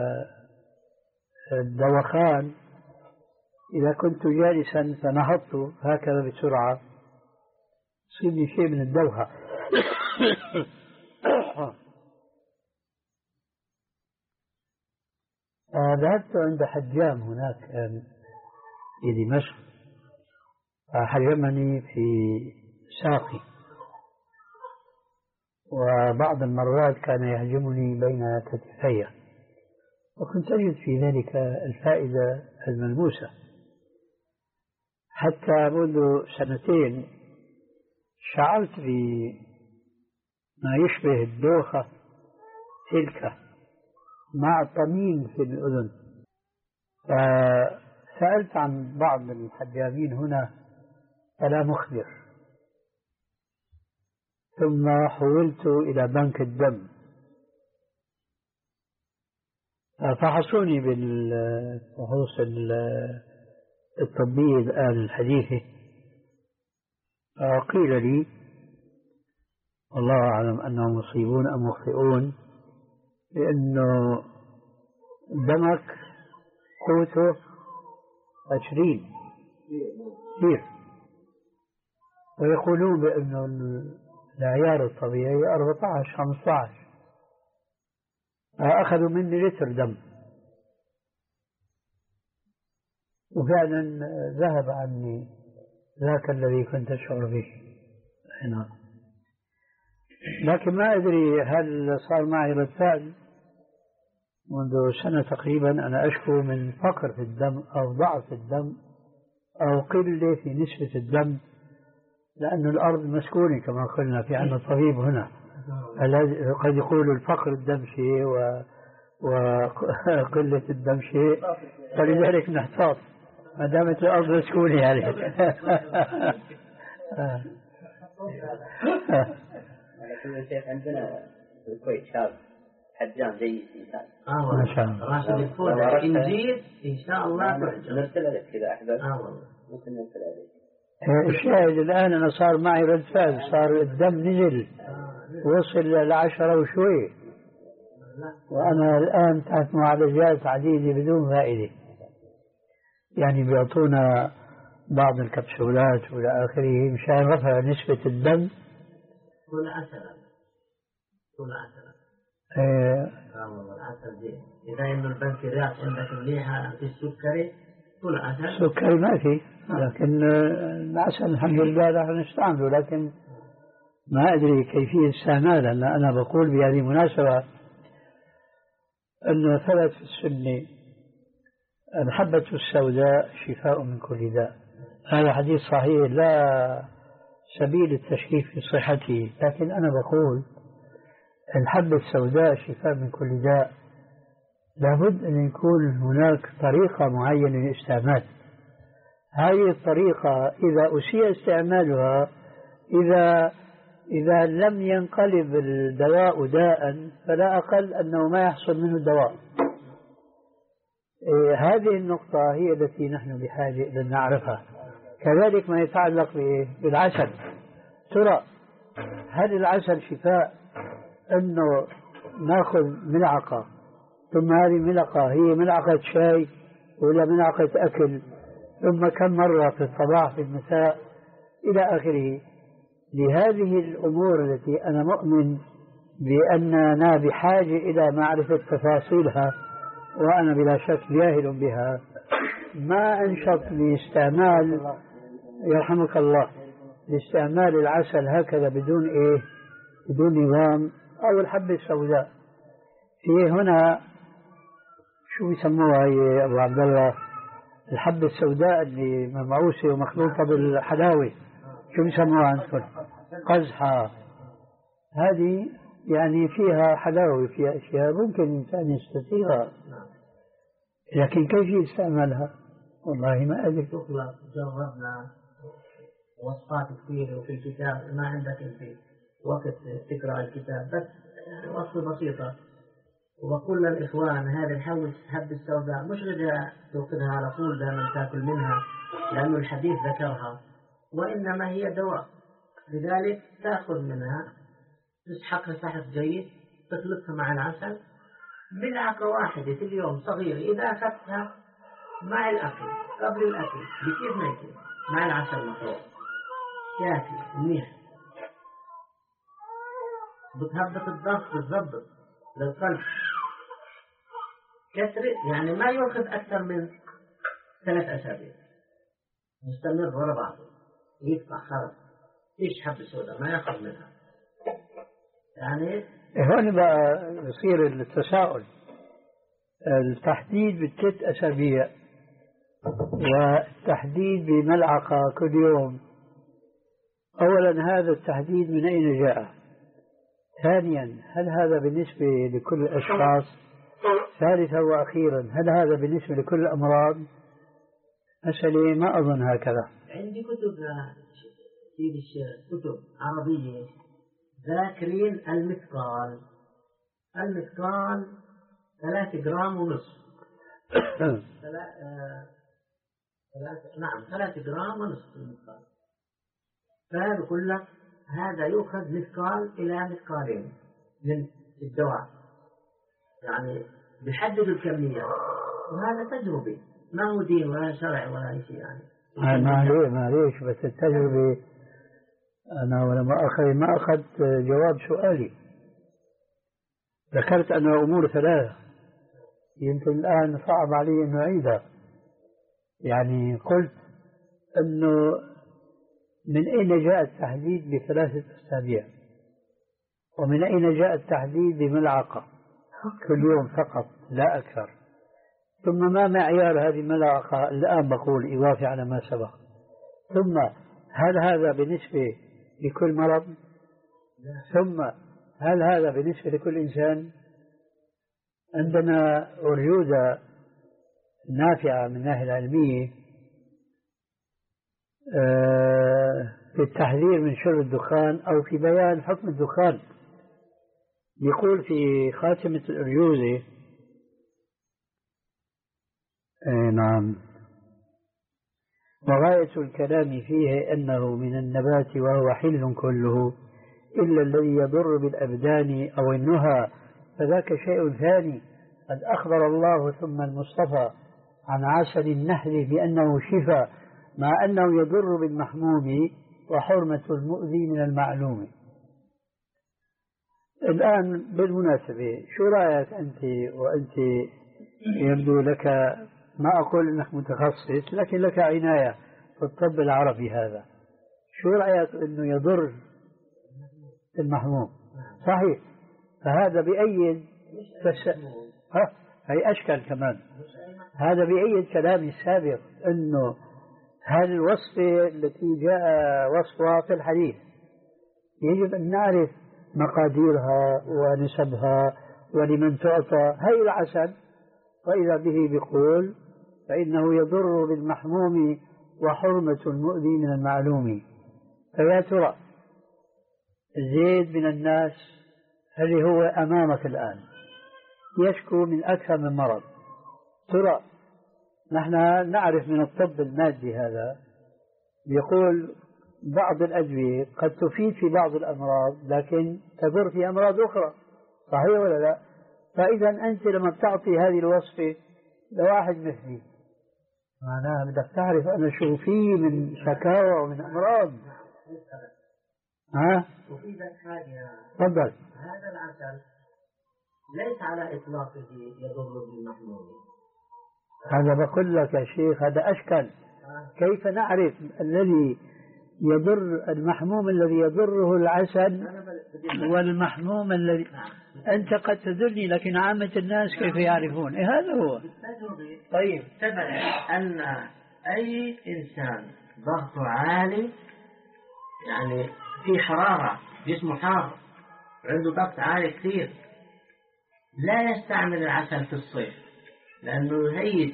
Speaker 2: الدوخان، إذا كنت جالسا فنهضت هكذا بسرعة يصيبني شيء من الدوخة. ذهبت عند حجام هناك في دمشق، حجمني في ساقي، وبعض المرات كان يهجمني بين كتفي، وكنت أجد في ذلك الفائدة الملموسة، حتى منذ سنتين شعرت بما يشبه الدوخة تلك مع طمين في الأذن، فسألت عن بعض الحجامين هنا فلا مخبر، ثم حولت إلى بنك الدم فحصوني بالفحوص الطبية الآن الحديثة، قيل لي والله أعلم أنهم مصيبون أم مخطئون، لأنه دمك قوته عشرين كثير، ويقولون بأنه العيار الطبيعي أربعة عشر خمسة عشر، أخذوا مني لتر دم، وفعلا ذهب عني ذاك الذي كنت أشعر به هنا. لكن ما أدري هل صار معي رد فعل. منذ سنة تقريبا أنا أشكو من فقر في الدم أو ضعف في الدم أو قلة في نسبة الدم، لأن الأرض مسكونة كما قلنا، في عندنا طبيب هنا قد يقول الفقر الدم شيء وقلة الدم شيء، فلذلك نحتاط ما دامت الأرض مسكونة يعني.
Speaker 1: لكن الشيخ عندنا في الكويت شاب حجام جيد إنسان.
Speaker 4: آه ما شاء الله. راشد الفوز إنجيل إن شاء الله.
Speaker 1: نرسل لك كذا أحباب. آه والله. ممكن نرسل عليك.
Speaker 2: الشاهد الآن أنا صار معي رد فعل، صار الدم نزل وصل لعشرة وشوي، وأنا الآن تحت معالجات عديدة بدون فائدة، يعني بيعطونا بعض الكبسولات وإلى آخره مشان رفع نسبة الدم.
Speaker 4: كل عشرة كل عشرة
Speaker 2: ايه
Speaker 4: اه والله العسل دي إذا إنه البنكرياس عندك مليحة في السكري كل عسل.
Speaker 2: سكري ما في، لكن العسل الحمد لله نحن نستعمله، لكن ما أدري كيفية استعماله. لأن أنا بقول بهذه المناسبة أنه ثبت في السنة الحبة السوداء شفاء من كل داء، هذا حديث صحيح لا سبيل التشكيك في صحته، لكن أنا بقول الحبة السوداء شفاء من كل داء، لابد أن يكون هناك طريقة معينة للاستعمال. هذه الطريقة إذا أسيء استعمالها، إذا إذا لم ينقلب الدواء داء فلا أقل أنه ما يحصل منه دواء. إيه هذه النقطة هي التي نحن بحاجة إلى أن نعرفها. كذلك ما يتعلق بالعسل، ترى هل العسل شفاء أنه نأخذ ملعقة ثم هذه الملعقة هي ملعقة شاي ولا ملعقة أكل، ثم كم مرة في الصباح في المساء إلى آخره؟ لهذه الأمور التي أنا مؤمن بأننا بحاجة إلى معرفة تفاصيلها، وأنا بلا شك جاهل بها، ما أنشط لاستعمال، يرحمك الله، لاستعمال العسل هكذا بدون إيه، بدون نظام، أو الحبة السوداء. في هنا شو يسموها يا أبو عبد الله، الحبة السوداء اللي ممعوسة ومخلوطة بالحلاوة، شو يسموها عندكم؟ قزحة. هذه يعني فيها حلاوة، فيها أشياء ممكن الإنسان يستطيعها، لكن كيف يستعملها؟ والله ما أدري.
Speaker 4: جربنا وصفات كثيرة وفي الكتاب، ما عندك في وقت تقرأ الكتاب، بس وصفة بسيطة. وكل الإخوان هذا الحوش حب السوداء مش رجع تأخذها على طول دائما تأكل منها، لأنه الحديث ذكرها، وإنما هي دواء، لذلك تأخذ منها، تسحقها سحق جيد، تخلطها مع العسل، ملعقة واحدة في اليوم صغيرة، إذا أخذتها مع الأكل قبل الأكل بكيف ما يكون مع العسل مخلوط كافي منيح، بتهبط الضغط، بتضبط للقلب كثر، يعني ما يأخذ أكثر من ثلاث أسابيع مستمر ورا بعضه، يقطع خرط إيش حب السوداء ما يأخذ منها. يعني
Speaker 2: هون بقى يصير التساؤل، التحديد بالثلاث أسابيع والتحديد بملعقة كل يوم. أولا هذا التحديد من أين جاء؟ ثانيا هل هذا بالنسبة لكل الأشخاص؟ ثالثا وأخيرا هل هذا بالنسبة لكل الأمراض؟ مسألة ما أظن هكذا.
Speaker 4: عندي كتب سيد الشيخ، كتب عربية ذاكرين المثقال، المثقال ثلاثة جرام ونصف ثلاثة نعم ثلاثة جرام ونصف المثقال، فهذا كله هذا يؤخذ مثقال إلى مثقالين من الدواء، يعني بيحددوا الكمية، وهذا تجربي ما هو دين ولا شرع ولا شيء يعني.
Speaker 2: معليش معليش بس التجربة، أنا ولما أخذ ما أخذت جواب سؤالي، ذكرت أن أمور ثلاثة يمكن الآن صعب علي أن أعيدها. يعني قلت أنه من أين جاء التحديد بثلاثة أسابيع، ومن أين جاء التحديد بملعقة كل يوم فقط لا أكثر، ثم ما معيار هذه الملعقة الآن بقول إضافة على ما سبق، ثم هل هذا بالنسبة لكل مرض، ثم هل هذا بالنسبة لكل إنسان. عندنا أرجوزة نافعة من الناحية العلمية في التحذير من شرب الدخان أو في بيان حكم الدخان. يقول في خاتمة الأرجوزة نعم: وغاية الكلام فيه أنه من النبات وهو حل كله إلا الذي يضر بالأبدان أو النهى، فذاك شيء ثاني. قد أخبر الله ثم المصطفى عن عسل النحل بأنه شفاء، مع أنه يضر بالمحموم وحرمة المؤذي من المعلوم. الآن بالمناسبة شو رأيك أنت، وأنت يبدو لك، ما أقول أنك متخصص لكن لك عناية في الطب العربي هذا، شو رأيك أنه يضر المحموم؟ صحيح، فهذا بأيد بس ها هي أشكال كمان، هذا بأيد كلامي السابق أنه هذه الوصفة التي جاء وصفها في الحديث يجب أن نعرف مقاديرها ونسبها ولمن تعطى. هي العسل وإذا به بيقول فإنه يضر بالمحموم وحرمة المؤذي من المعلوم. فيا ترى زيد من الناس اللي هو أمامك الآن يشكو من أكثر من مرض، ترى نحن نعرف من الطب المادي هذا يقول بعض الأدوية قد تفيد في بعض الأمراض لكن تضر في أمراض أخرى، صحيح ولا لا؟ فإذا أنت لما بتعطي هذه الوصفة لواحد مثلي معناها بدك تعرف أنا شو فيه من شكاوى ومن أمراض. ها؟
Speaker 4: وفي ذلك حاجة.
Speaker 2: تفضل.
Speaker 4: هذا العسل ليس على إطلاقه يضر بالمحمول.
Speaker 2: هذا بقول لك يا شيخ هذا أشكال. كيف نعرف الذي يضر المحموم الذي يضره العسل والمحموم الذي أنت قد تدرني لكن عامة الناس كيف يعرفون؟ إيه هذا هو.
Speaker 4: طيب ثبت أن أي إنسان ضغطه عالي يعني في حرارة جسمه حار عنده ضغط عالي كثير لا يستعمل العسل في الصيف لأنه يهيج.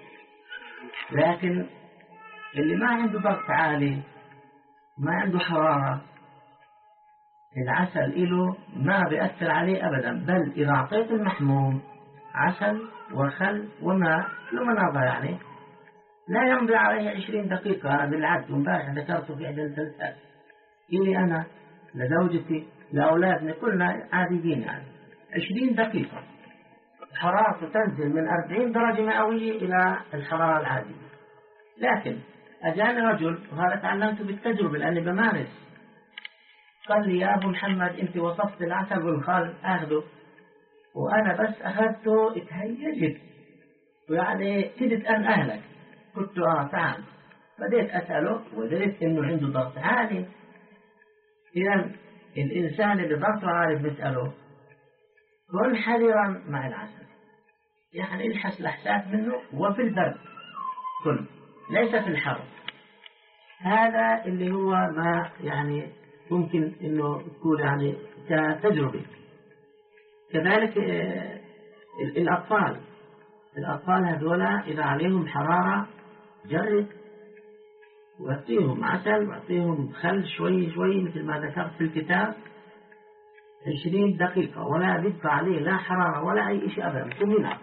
Speaker 4: لكن اللي ما عنده ضغط عالي ما عنده حرارة العسل إله ما بيأثر عليه أبدا. بل إذا أعطيت المحموم عسل وخل وماء لمناضة يعني لا يمضي عليه عشرين دقيقة. بالعكس امبارح ذكرته في إحدى الجلسات إلي أنا لزوجتي لأولادنا كلنا عاديين يعني عشرين دقيقة حرارته تنزل من أربعين درجة مئوية إلى الحرارة العادية. لكن أجاني رجل وهذا تعلمته بالتجربة لأني بمارس قال لي يا أبو محمد أنت وصفت العسل والخل أخذه وأنا بس أخذته اتهيجت ويعني كدت أن أهلك. قلت آه تعال. بديت أسأله وجدت إنه عنده ضغط عالي. إذا الإنسان اللي ضغطه عالي بنسأله كن حذرا مع العسل يعني الحس الأحساس منه وفي البرد كل ليس في الحر. هذا اللي هو ما يعني ممكن إنه تكون يعني كتجربة. كذلك الأطفال الأطفال هذولا إذا عليهم حرارة جرب وأعطيهم عسل وأعطيهم خل شوي شوي مثل ما ذكرت في الكتاب عشرين دقيقة ولا بيبقى عليه لا حرارة ولا أي شيء أبدا كلنا.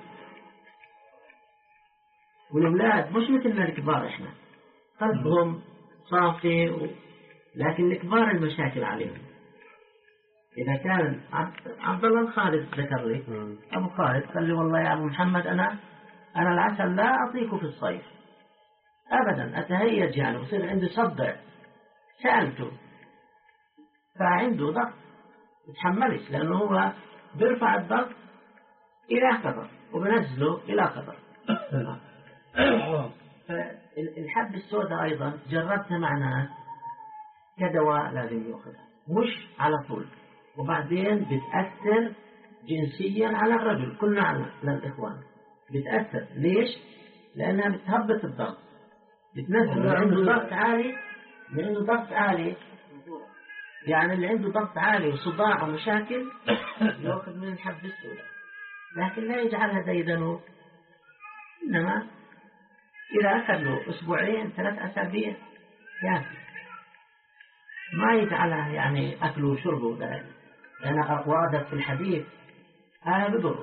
Speaker 4: والأولاد مش مثلنا الكبار إحنا قلبهم صافي و... لكن الكبار المشاكل عليهم. إذا كان عبد الله الخالد ذكر لي أبو خالد قال لي والله يا أبو محمد أنا أنا العسل لا أعطيكه في الصيف أبدا أتهيج يعني وصير عندي صدع. سألته فعنده ضغط يتحملش لأنه هو بيرفع الضغط إلى قدر وبنزله إلى قدر. فالحب السوداء أيضا جربتها مع ناس كدواء لازم يأخذها مش على طول وبعدين بتأثر جنسيا على الرجل كلنا على الإخوان بتأثر. ليش؟ لأنها بتهبط الضغط بتنزل. اللي عنده ضغط عالي اللي عنده ضغط عالي يعني اللي عنده ضغط عالي وصداع ومشاكل يأخذ من الحب السوداء لكن لا يجعلها ديدنه. إنما إذا أخذ له أسبوعين ثلاث أسابيع يعني ما يجعلها يعني أكله وشربه لأن وردت في الحديث هذا بضره.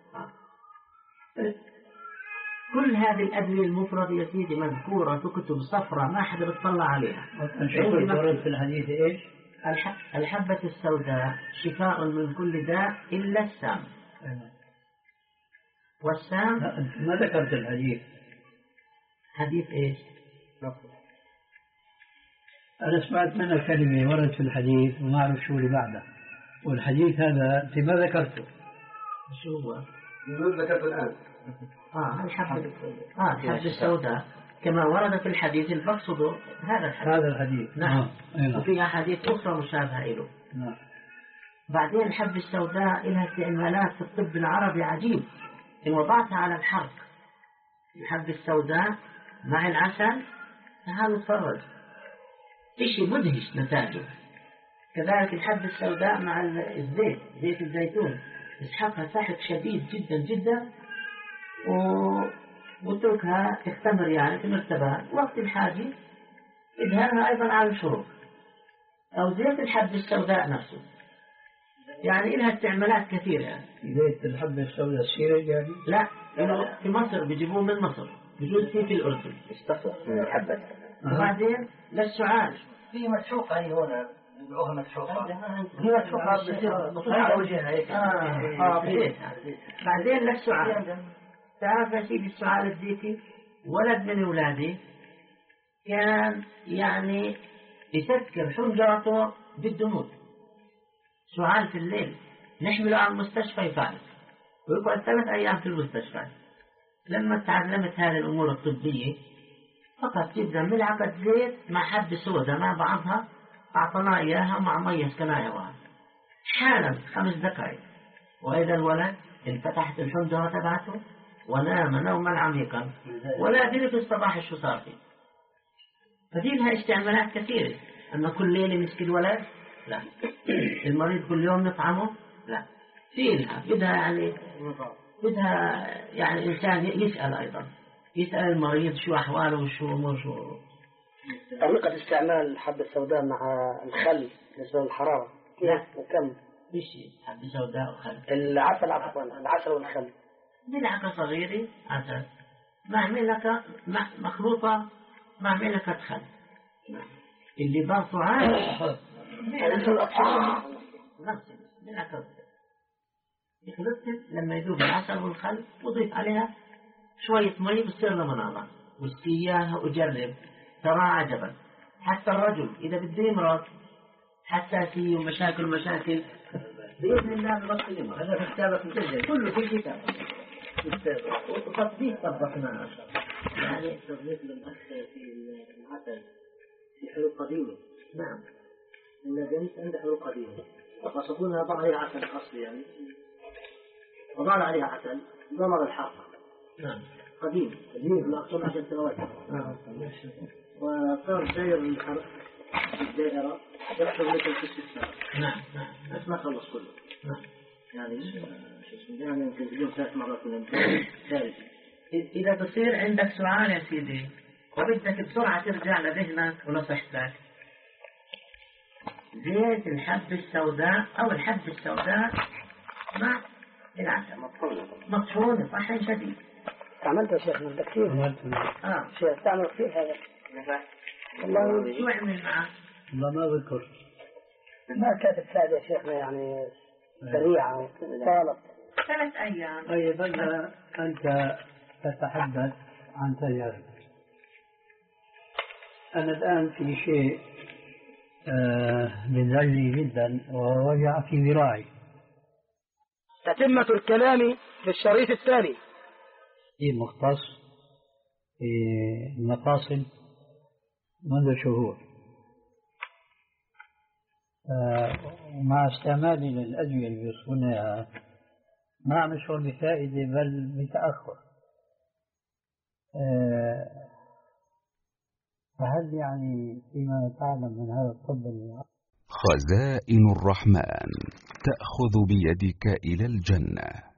Speaker 4: كل هذه الأدوية المفردة يا سيدي مذكورة في كتب صفراء ما حدا بيطلع عليها.
Speaker 2: ورد في الحديث إيش؟
Speaker 4: الحبة السوداء شفاء من كل داء إلا السام. والسام
Speaker 2: لا أنت ما ذكرت الحديث.
Speaker 4: حديث إيش؟
Speaker 2: أنا سمعت منها كلمة ورد في الحديث وما أعرف شو اللي بعده والحديث هذا أنت ما ذكرته.
Speaker 4: شو هو؟
Speaker 5: يقول ذكرته الآن.
Speaker 4: آه الحبة آه الحبة السوداء كما ورد في الحديث المقصود هذا الحديث.
Speaker 2: هذا الحديث.
Speaker 4: نعم.
Speaker 2: آه.
Speaker 4: وفي أحاديث أخرى مشابهة له.
Speaker 2: نعم.
Speaker 4: بعدين الحبة السوداء لها استعمالات في الطب العربي عجيب. إن وضعتها على الحرق الحبة السوداء مع العسل تعالوا تفرج إشي مدهش نتاجه. كذلك الحبة السوداء مع الزيت زيت الزيتون يسحقها سحق شديد جدا جدا واتركها تختمر يعني في مرتبان وقت الحاجة ادهنها أيضا على الشرب أو زيت الحبة السوداء نفسه يعني لها استعمالات كثيرة يعني.
Speaker 2: زيت الحبة السوداء السيرة يعني؟
Speaker 4: لا في مصر بيجيبوه من مصر بيجوز فيه في الأردن
Speaker 1: استخلص من الحبة.
Speaker 4: وبعدين للسعال
Speaker 3: في مسحوقة هي هنا يبيعوها مسحوقة.
Speaker 4: هي مسحوقة بتصير على وجهها هيك. آه بزيتها. بعدين للسعال تعرف يا سيدي السعال الزيتي ولد من أولادي كان يعني يسكر حنجرته بده يموت، سعال في الليل نحمله على المستشفى يفعل ويقعد ثلاث أيام في المستشفى. لما تعلمت هذه الأمور الطبية فقط جدا ملعقة زيت مع حبة سوداء مع بعضها أعطنا إياها مع مية سكناها حالا خمس دقائق، وإذا الولد انفتحت الحمضة تبعته ونام نوما عميقا ولا أدري في الصباح شو صار فيه. فدي لها استعمالات كثيرة. أما كل ليلة مسك الولد لا، المريض كل يوم نطعمه لا، في لها بدها يعني بدها يعني إنسان يسأل أيضا، يسأل المريض شو أحواله وشو أمور شو.
Speaker 3: طريقة استعمال حبة السوداء مع الخل بالنسبة للحرارة
Speaker 4: لا
Speaker 3: وكم؟
Speaker 4: بشي حبة سوداء وخل.
Speaker 3: العسل عفوا العسل والخل.
Speaker 4: ملعقة صغيرة عسل مع ملعقة مخلوطة مع ملعقة خل. اللي ضغطه عالي نفس ملعقة يخلطها لما يذوب العسل والخل وضيف عليها شوية مي بتصير لمناظر واسقياها وجرب ترى عجبا. حتى الرجل إذا بده يمرض حساسية ومشاكل ومشاكل بإذن الله ببطل يمرض. هذا في كتابك مسجل كله في الكتاب وتطبيق طبقناه
Speaker 3: يعني التضييف للأخ في العسل في حلول قديمة.
Speaker 4: نعم
Speaker 3: النجنس عنده حلول قديمة وصفونها ضع عليها عسل أصلي يعني وضع عليها عسل ضمر الحق.
Speaker 4: نعم
Speaker 3: قديم قديم مقصود عشان سنوات. وصار داير الدائرة يحصل مثل في السنة.
Speaker 4: نعم نعم
Speaker 3: بس ما خلص كله.
Speaker 4: نعم
Speaker 3: يعني شو اسمه يعني يمكن اليوم ثلاث مرات من ثالث.
Speaker 4: إذا تصير عندك سؤال يا سيدي وبدك بسرعة ترجع لذهنك ونصيحتك، زيت الحبة السوداء أو الحبة السوداء مع العسل مطحونة طحن شديد.
Speaker 3: عملت يا شيخ من كثير.
Speaker 4: اه
Speaker 3: شيخ تعمل كثير هذا.
Speaker 4: والله شو عمل معه؟
Speaker 2: والله ما بذكر.
Speaker 3: ما كانت سهلة يا شيخنا يعني سريعة طالت
Speaker 4: ثلاث أيام.
Speaker 2: طيب أنت تتحدث عن تجارب. أنا الآن في شيء مزعجني جدا ووجع في ذراعي.
Speaker 3: تتمة الكلام في الشريط الثاني.
Speaker 2: في مختص في المفاصل منذ شهور، ومع استعمالي للأدوية اللي بيوصفونها ما عم يشعر بفائدة بل بتأخر. فهل يعني فيما تعلم من هذا الطب؟
Speaker 6: خزائن الرحمن تأخذ بيدك إلى الجنة.